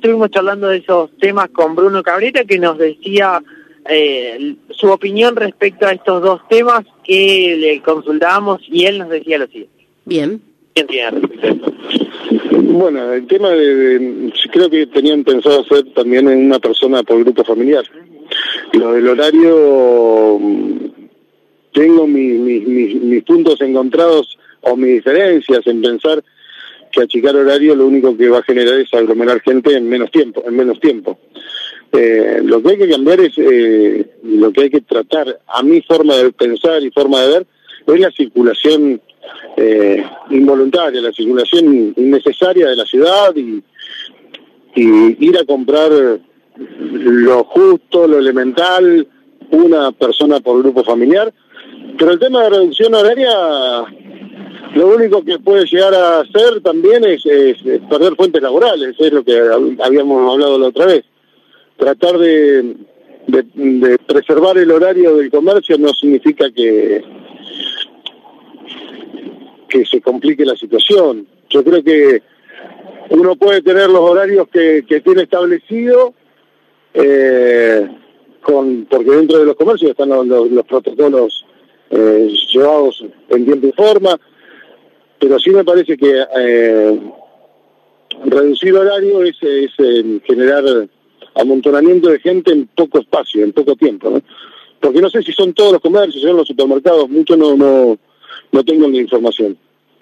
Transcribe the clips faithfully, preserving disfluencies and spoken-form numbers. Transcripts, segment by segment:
estuvimos charlando de esos temas con Bruno Cabrera, que nos decía eh, su opinión respecto a estos dos temas que le consultábamos, y él nos decía lo siguiente. Bien. ¿Quién tiene respecto a eso? Bueno, el tema de, de... creo que tenían pensado hacer también en una persona por grupo familiar. Lo del horario... Tengo mis, mis, mis, mis puntos encontrados o mis diferencias en pensar que achicar horario lo único que va a generar es aglomerar gente en menos tiempo, en menos tiempo. Eh, lo que hay que cambiar es, eh, lo que hay que tratar, a mi forma de pensar y forma de ver, es la circulación eh, involuntaria, la circulación innecesaria de la ciudad y, y ir a comprar lo justo, lo elemental, una persona por grupo familiar. Pero el tema de reducción horaria, lo único que puede llegar a hacer también es, es, es perder fuentes laborales, es lo que habíamos hablado la otra vez. Tratar de, de, de preservar el horario del comercio no significa que, que se complique la situación. Yo creo que uno puede tener los horarios que, que tiene establecido, eh, con, porque dentro de los comercios están los, los, los protocolos Eh, llevados en tiempo y forma, pero sí me parece que eh, reducir horario es, es eh, generar amontonamiento de gente en poco espacio, en poco tiempo, ¿no? Porque no sé si son todos los comercios, si son los supermercados, mucho no no no tengo la información.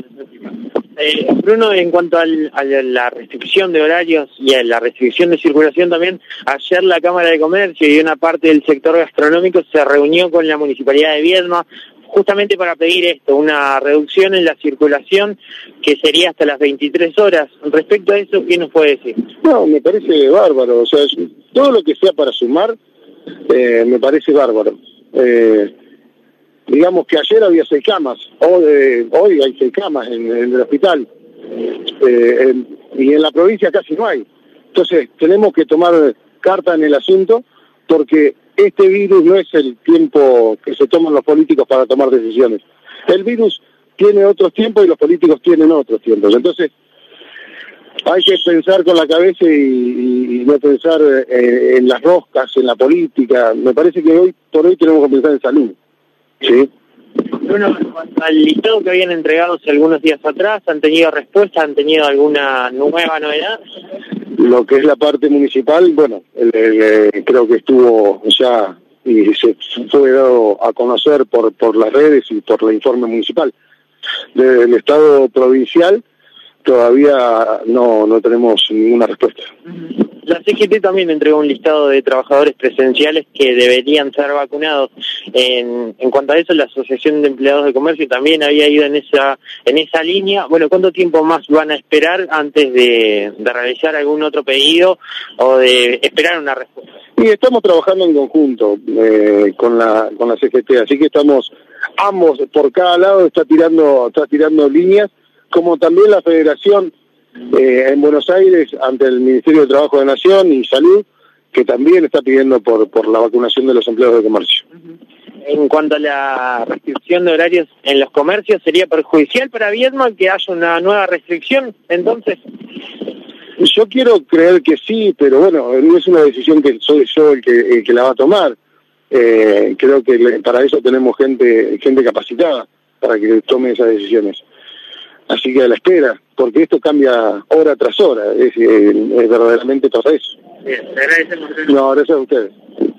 Eh, Bruno, en cuanto al, a la restricción de horarios y a la restricción de circulación también, ayer la Cámara de Comercio y una parte del sector gastronómico se reunió con la Municipalidad de Viedma justamente para pedir esto, una reducción en la circulación que sería hasta las veintitrés horas. Respecto a eso, ¿qué nos puede decir? No, me parece bárbaro, o sea, todo lo que sea para sumar, eh, me parece bárbaro. Eh, Digamos que ayer había seis camas, hoy, eh, hoy hay seis camas en, en el hospital, eh, en, y en la provincia casi no hay. Entonces tenemos que tomar carta en el asunto, porque este virus no es el tiempo que se toman los políticos para tomar decisiones. El virus tiene otros tiempos y los políticos tienen otros tiempos. Entonces hay que pensar con la cabeza y, y, y no pensar eh, en las roscas, en la política. Me parece que hoy por hoy tenemos que pensar en salud. Sí. Bueno, en cuanto al listado que habían entregado hace algunos días atrás, ¿han tenido respuesta? ¿Han tenido alguna nueva novedad? Lo que es la parte municipal, bueno, el, el, el, creo que estuvo ya y se fue dado a conocer por, por las redes y por el informe municipal. Del Estado provincial todavía no, no tenemos ninguna respuesta. La C G T también entregó un listado de trabajadores presenciales que deberían ser vacunados. En, en cuanto a eso, la Asociación de Empleados de Comercio también había ido en esa en esa línea. Bueno, ¿cuánto tiempo más van a esperar antes de, de realizar algún otro pedido o de esperar una respuesta? Y estamos trabajando en conjunto eh, con la con la C G T, así que estamos ambos por cada lado está tirando está tirando líneas, como también la Federación eh, en Buenos Aires ante el Ministerio de Trabajo de Nación y Salud, que también está pidiendo por por la vacunación de los empleados de comercio. En cuanto a la restricción de horarios en los comercios, ¿sería perjudicial para Viedma que haya una nueva restricción entonces? Yo quiero creer que sí, pero bueno, no es una decisión que soy yo el que, el que la va a tomar. Eh, creo que para eso tenemos gente gente capacitada para que tome esas decisiones. Así que a la espera, porque esto cambia hora tras hora, es, es, es verdaderamente todo eso. Bien, te agradecemos. No, gracias a ustedes.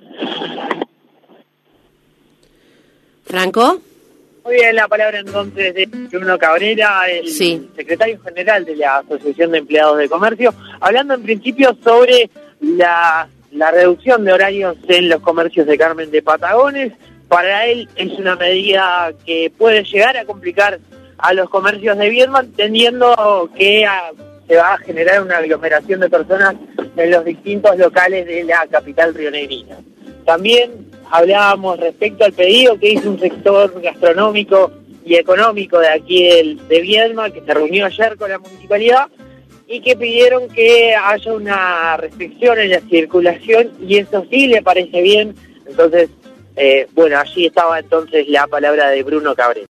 ¿Franco? Muy bien, la palabra entonces de Bruno Cabrera, el sí. secretario general de la Asociación de Empleados de Comercio, hablando en principio sobre la, la reducción de horarios en los comercios de Carmen de Patagones. Para él es una medida que puede llegar a complicar a los comercios de Viedma, entendiendo que a, se va a generar una aglomeración de personas en los distintos locales de la capital rionegrina. También hablábamos respecto al pedido que hizo un sector gastronómico y económico de aquí del, de Viedma, que se reunió ayer con la municipalidad y que pidieron que haya una restricción en la circulación, y eso sí le parece bien. Entonces, eh, bueno, allí estaba entonces la palabra de Bruno Cabrera.